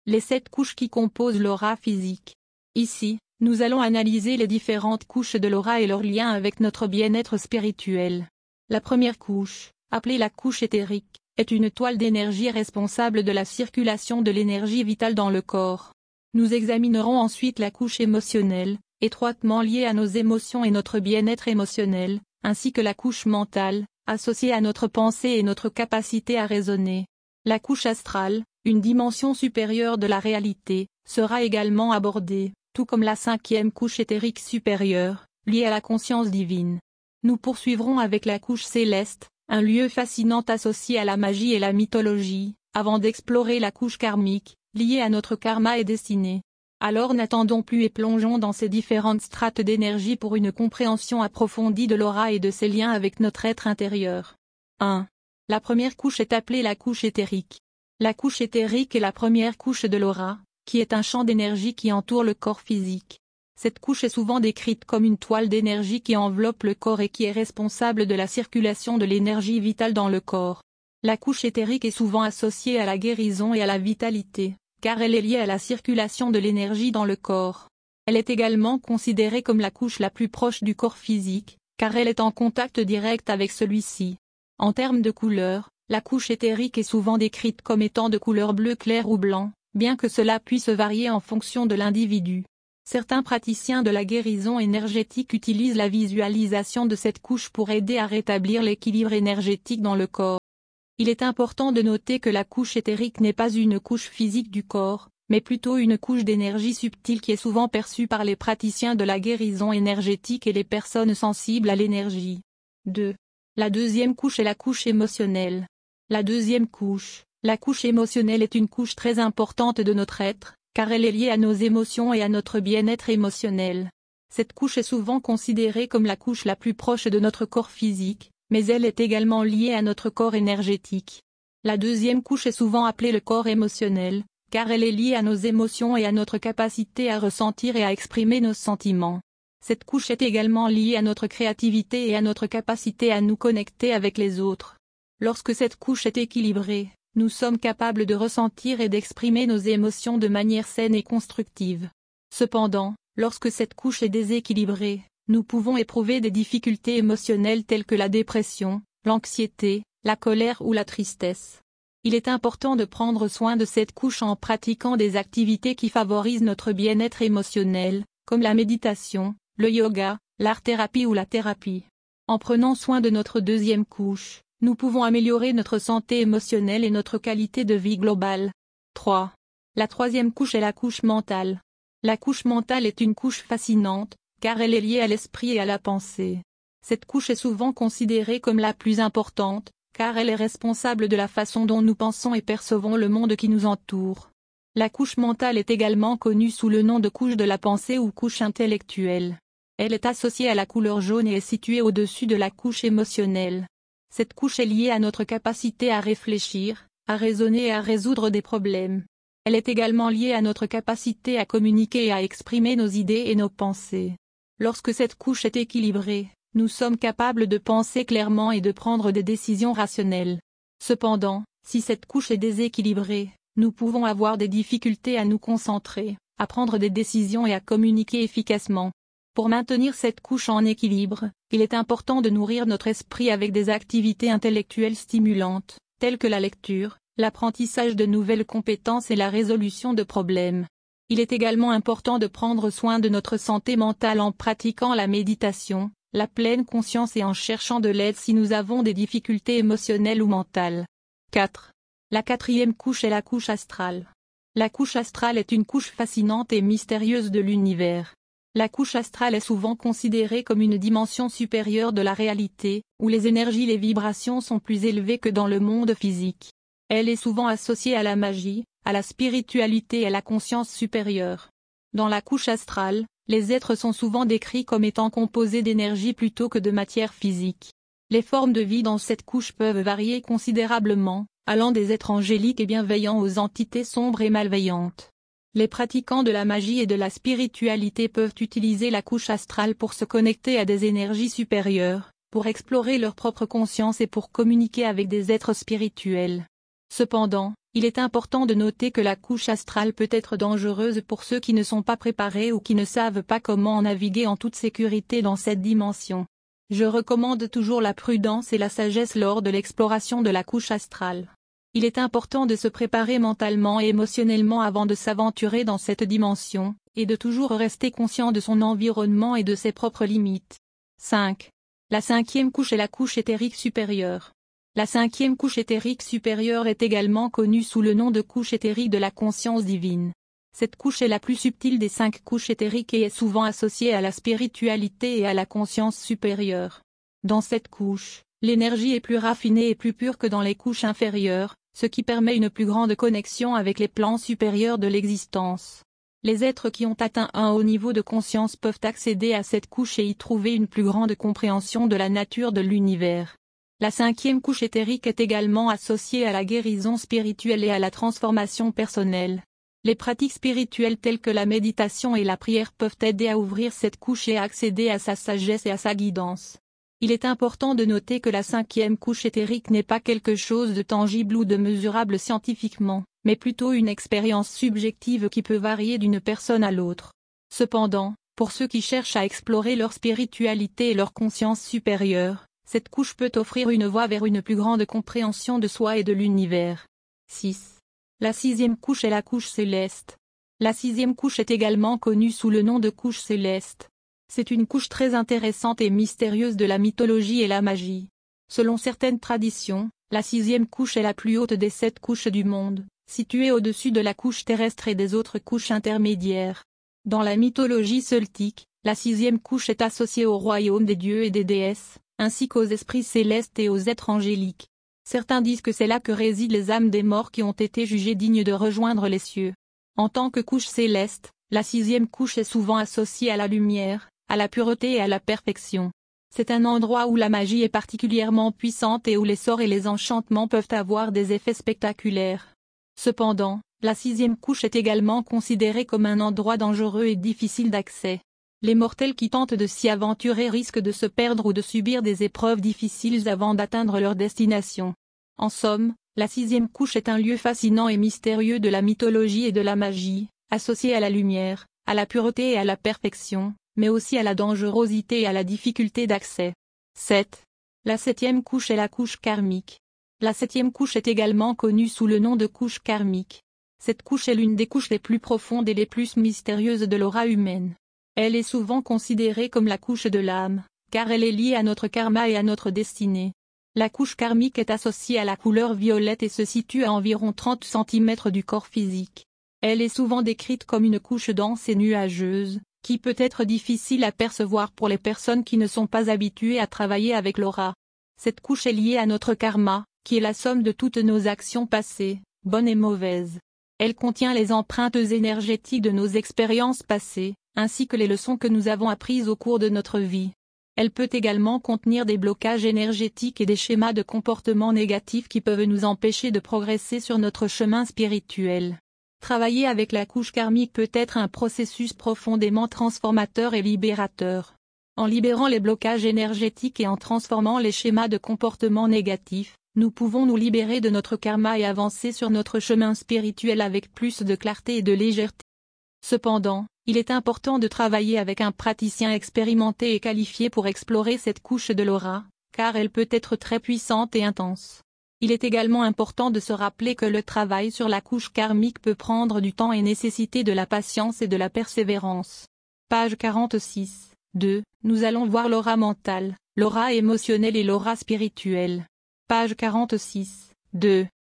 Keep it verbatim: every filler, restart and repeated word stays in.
les sept couches qui composent l'aura physique. Ici, nous allons analyser les différentes couches de l'aura et leur lien avec notre bien-être spirituel. La première couche, appelée la couche éthérique, est une toile d'énergie responsable de la circulation de l'énergie vitale dans le corps. Nous examinerons ensuite la couche émotionnelle, étroitement liée à nos émotions et notre bien-être émotionnel, ainsi que la couche mentale, associée à notre pensée et notre capacité à raisonner. La couche astrale, une dimension supérieure de la réalité, sera également abordée, tout comme la cinquième couche éthérique supérieure, liée à la conscience divine. Nous poursuivrons avec la couche céleste, un lieu fascinant associé à la magie et la mythologie, avant d'explorer la couche karmique, liée à notre karma et destinée. Alors n'attendons plus et plongeons dans ces différentes strates d'énergie pour une compréhension approfondie de l'aura et de ses liens avec notre être intérieur. un. La première couche est appelée la couche éthérique. La couche éthérique est la première couche de l'aura, qui est un champ d'énergie qui entoure le corps physique. Cette couche est souvent décrite comme une toile d'énergie qui enveloppe le corps et qui est responsable de la circulation de l'énergie vitale dans le corps. La couche éthérique est souvent associée à la guérison et à la vitalité, car elle est liée à la circulation de l'énergie dans le corps. Elle est également considérée comme la couche la plus proche du corps physique, car elle est en contact direct avec celui-ci. En termes de couleur, la couche éthérique est souvent décrite comme étant de couleur bleu clair ou blanc, bien que cela puisse varier en fonction de l'individu. Certains praticiens de la guérison énergétique utilisent la visualisation de cette couche pour aider à rétablir l'équilibre énergétique dans le corps. Il est important de noter que la couche éthérique n'est pas une couche physique du corps, mais plutôt une couche d'énergie subtile qui est souvent perçue par les praticiens de la guérison énergétique et les personnes sensibles à l'énergie. deux. La deuxième couche est la couche émotionnelle. La deuxième couche, la couche émotionnelle est une couche très importante de notre être, car elle est liée à nos émotions et à notre bien-être émotionnel. Cette couche est souvent considérée comme la couche la plus proche de notre corps physique, mais elle est également liée à notre corps énergétique. La deuxième couche est souvent appelée le corps émotionnel, car elle est liée à nos émotions et à notre capacité à ressentir et à exprimer nos sentiments. Cette couche est également liée à notre créativité et à notre capacité à nous connecter avec les autres. Lorsque cette couche est équilibrée, nous sommes capables de ressentir et d'exprimer nos émotions de manière saine et constructive. Cependant, lorsque cette couche est déséquilibrée, nous pouvons éprouver des difficultés émotionnelles telles que la dépression, l'anxiété, la colère ou la tristesse. Il est important de prendre soin de cette couche en pratiquant des activités qui favorisent notre bien-être émotionnel, comme la méditation, le yoga, l'art-thérapie ou la thérapie. En prenant soin de notre deuxième couche, nous pouvons améliorer notre santé émotionnelle et notre qualité de vie globale. trois. La troisième couche est la couche mentale. La couche mentale est une couche fascinante, car elle est liée à l'esprit et à la pensée. Cette couche est souvent considérée comme la plus importante, car elle est responsable de la façon dont nous pensons et percevons le monde qui nous entoure. La couche mentale est également connue sous le nom de couche de la pensée ou couche intellectuelle. Elle est associée à la couleur jaune et est située au-dessus de la couche émotionnelle. Cette couche est liée à notre capacité à réfléchir, à raisonner et à résoudre des problèmes. Elle est également liée à notre capacité à communiquer et à exprimer nos idées et nos pensées. Lorsque cette couche est équilibrée, nous sommes capables de penser clairement et de prendre des décisions rationnelles. Cependant, si cette couche est déséquilibrée, nous pouvons avoir des difficultés à nous concentrer, à prendre des décisions et à communiquer efficacement. Pour maintenir cette couche en équilibre, il est important de nourrir notre esprit avec des activités intellectuelles stimulantes, telles que la lecture, l'apprentissage de nouvelles compétences et la résolution de problèmes. Il est également important de prendre soin de notre santé mentale en pratiquant la méditation, la pleine conscience et en cherchant de l'aide si nous avons des difficultés émotionnelles ou mentales. quatre. La quatrième couche est la couche astrale. La couche astrale est une couche fascinante et mystérieuse de l'univers. La couche astrale est souvent considérée comme une dimension supérieure de la réalité, où les énergies et les vibrations sont plus élevées que dans le monde physique. Elle est souvent associée à la magie, à la spiritualité et à la conscience supérieure. Dans la couche astrale, les êtres sont souvent décrits comme étant composés d'énergie plutôt que de matière physique. Les formes de vie dans cette couche peuvent varier considérablement, allant des êtres angéliques et bienveillants aux entités sombres et malveillantes. Les pratiquants de la magie et de la spiritualité peuvent utiliser la couche astrale pour se connecter à des énergies supérieures, pour explorer leur propre conscience et pour communiquer avec des êtres spirituels. Cependant, Il est important de noter que la couche astrale peut être dangereuse pour ceux qui ne sont pas préparés ou qui ne savent pas comment naviguer en toute sécurité dans cette dimension. Je recommande toujours la prudence et la sagesse lors de l'exploration de la couche astrale. Il est important de se préparer mentalement et émotionnellement avant de s'aventurer dans cette dimension, et de toujours rester conscient de son environnement et de ses propres limites. cinq. La cinquième couche est la couche éthérique supérieure. La cinquième couche éthérique supérieure est également connue sous le nom de couche éthérique de la conscience divine. Cette couche est la plus subtile des cinq couches éthériques et est souvent associée à la spiritualité et à la conscience supérieure. Dans cette couche, l'énergie est plus raffinée et plus pure que dans les couches inférieures, ce qui permet une plus grande connexion avec les plans supérieurs de l'existence. Les êtres qui ont atteint un haut niveau de conscience peuvent accéder à cette couche et y trouver une plus grande compréhension de la nature de l'univers. La cinquième couche éthérique est également associée à la guérison spirituelle et à la transformation personnelle. Les pratiques spirituelles telles que la méditation et la prière peuvent aider à ouvrir cette couche et à accéder à sa sagesse et à sa guidance. Il est important de noter que la cinquième couche éthérique n'est pas quelque chose de tangible ou de mesurable scientifiquement, mais plutôt une expérience subjective qui peut varier d'une personne à l'autre. Cependant, pour ceux qui cherchent à explorer leur spiritualité et leur conscience supérieure, cette couche peut offrir une voie vers une plus grande compréhension de soi et de l'univers. six. La sixième couche est la couche céleste. La sixième couche est également connue sous le nom de couche céleste. C'est une couche très intéressante et mystérieuse de la mythologie et la magie. Selon certaines traditions, la sixième couche est la plus haute des sept couches du monde, située au-dessus de la couche terrestre et des autres couches intermédiaires. Dans la mythologie celtique, la sixième couche est associée au royaume des dieux et des déesses, ainsi qu'aux esprits célestes et aux êtres angéliques. Certains disent que c'est là que résident les âmes des morts qui ont été jugés dignes de rejoindre les cieux. En tant que couche céleste, la sixième couche est souvent associée à la lumière, à la pureté et à la perfection. C'est un endroit où la magie est particulièrement puissante et où les sorts et les enchantements peuvent avoir des effets spectaculaires. Cependant, la sixième couche est également considérée comme un endroit dangereux et difficile d'accès. Les mortels qui tentent de s'y aventurer risquent de se perdre ou de subir des épreuves difficiles avant d'atteindre leur destination. En somme, la sixième couche est un lieu fascinant et mystérieux de la mythologie et de la magie, associé à la lumière, à la pureté et à la perfection, mais aussi à la dangerosité et à la difficulté d'accès. sept. La septième couche est la couche karmique. La septième couche est également connue sous le nom de couche karmique. Cette couche est l'une des couches les plus profondes et les plus mystérieuses de l'aura humaine. Elle est souvent considérée comme la couche de l'âme, car elle est liée à notre karma et à notre destinée. La couche karmique est associée à la couleur violette et se situe à environ trente centimètres du corps physique. Elle est souvent décrite comme une couche dense et nuageuse, qui peut être difficile à percevoir pour les personnes qui ne sont pas habituées à travailler avec l'aura. Cette couche est liée à notre karma, qui est la somme de toutes nos actions passées, bonnes et mauvaises. Elle contient les empreintes énergétiques de nos expériences passées, ainsi que les leçons que nous avons apprises au cours de notre vie. Elle peut également contenir des blocages énergétiques et des schémas de comportement négatifs qui peuvent nous empêcher de progresser sur notre chemin spirituel. Travailler avec la couche karmique peut être un processus profondément transformateur et libérateur. En libérant les blocages énergétiques et en transformant les schémas de comportement négatifs, nous pouvons nous libérer de notre karma et avancer sur notre chemin spirituel avec plus de clarté et de légèreté. Cependant, il est important de travailler avec un praticien expérimenté et qualifié pour explorer cette couche de l'aura, car elle peut être très puissante et intense. Il est également important de se rappeler que le travail sur la couche karmique peut prendre du temps et nécessiter de la patience et de la persévérance. Page quarante-six. deux. Nous allons voir l'aura mentale, l'aura émotionnelle et l'aura spirituelle. Page quarante-six. deux.